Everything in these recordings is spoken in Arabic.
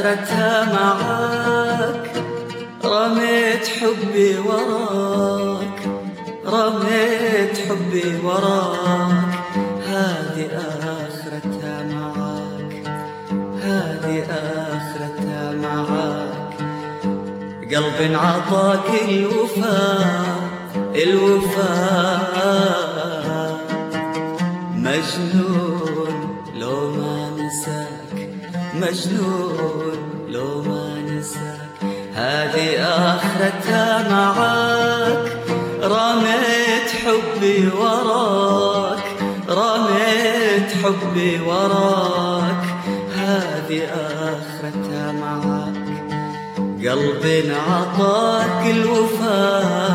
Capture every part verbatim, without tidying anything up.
آخرتها معاك، رميت حبي وراك، رميت حبي وراك، هذه آخرتها معاك، هذه آخرتها معاك. قلب عطاك الوفاء، الوفاء مجنون لو ما نساك، مجنون لو ما نساك. هذه آخرتها معاك، رميت حبي وراك، رميت حبي وراك، هذه آخرتها معاك. قلب عطاك الوفاء،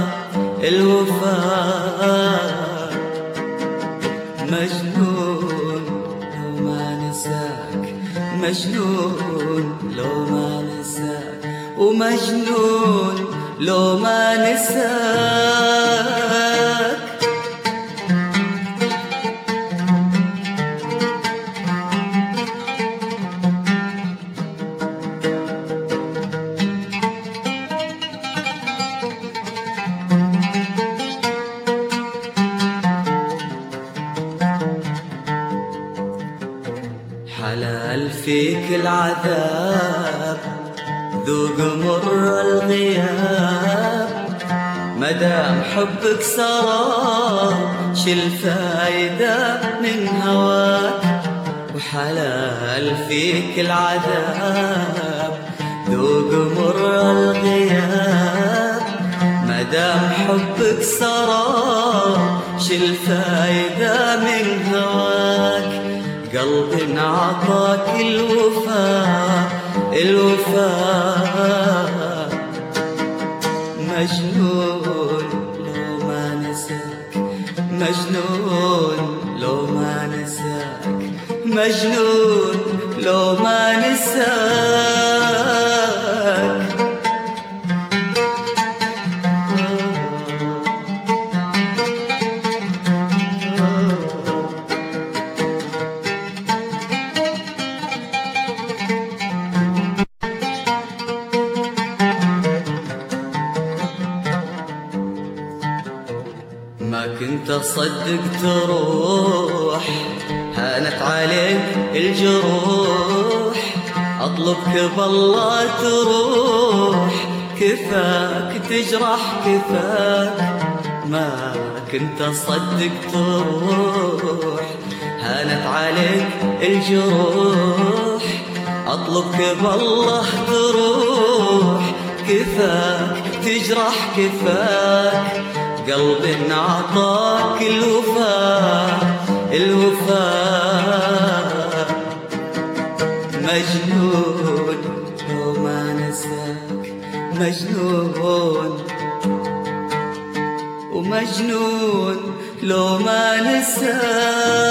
الوفاء مجنون لو ما نساك، مجنون لو ما نساك، ومجنون لو ما نساك. حلال فيك العذاب، ذوق مر الغياب، مدام حبك سراب، شل فايدة من هواك. وحلال فيك العذاب، ذوق مر الغياب، مدام حبك سراب، شل فايدة من هواك. قلب عطاك الوفاء، الوفاء مجنون لو ما نساك، مجنون لو ما نساك، مجنون لو ما نساك. ما كنت أصدق تروح، هانت عليك الجروح، أطلبك بالله تروح، كفاك تجرح كفاك. ما كنت أصدق تروح، هانت عليك الجروح، أطلبك بالله تروح، كفاك تجرح كفاك. قلب عطاك الوفاء، الوفاء مجنون لو ما نساك، مجنون ومجنون لو ما نساك.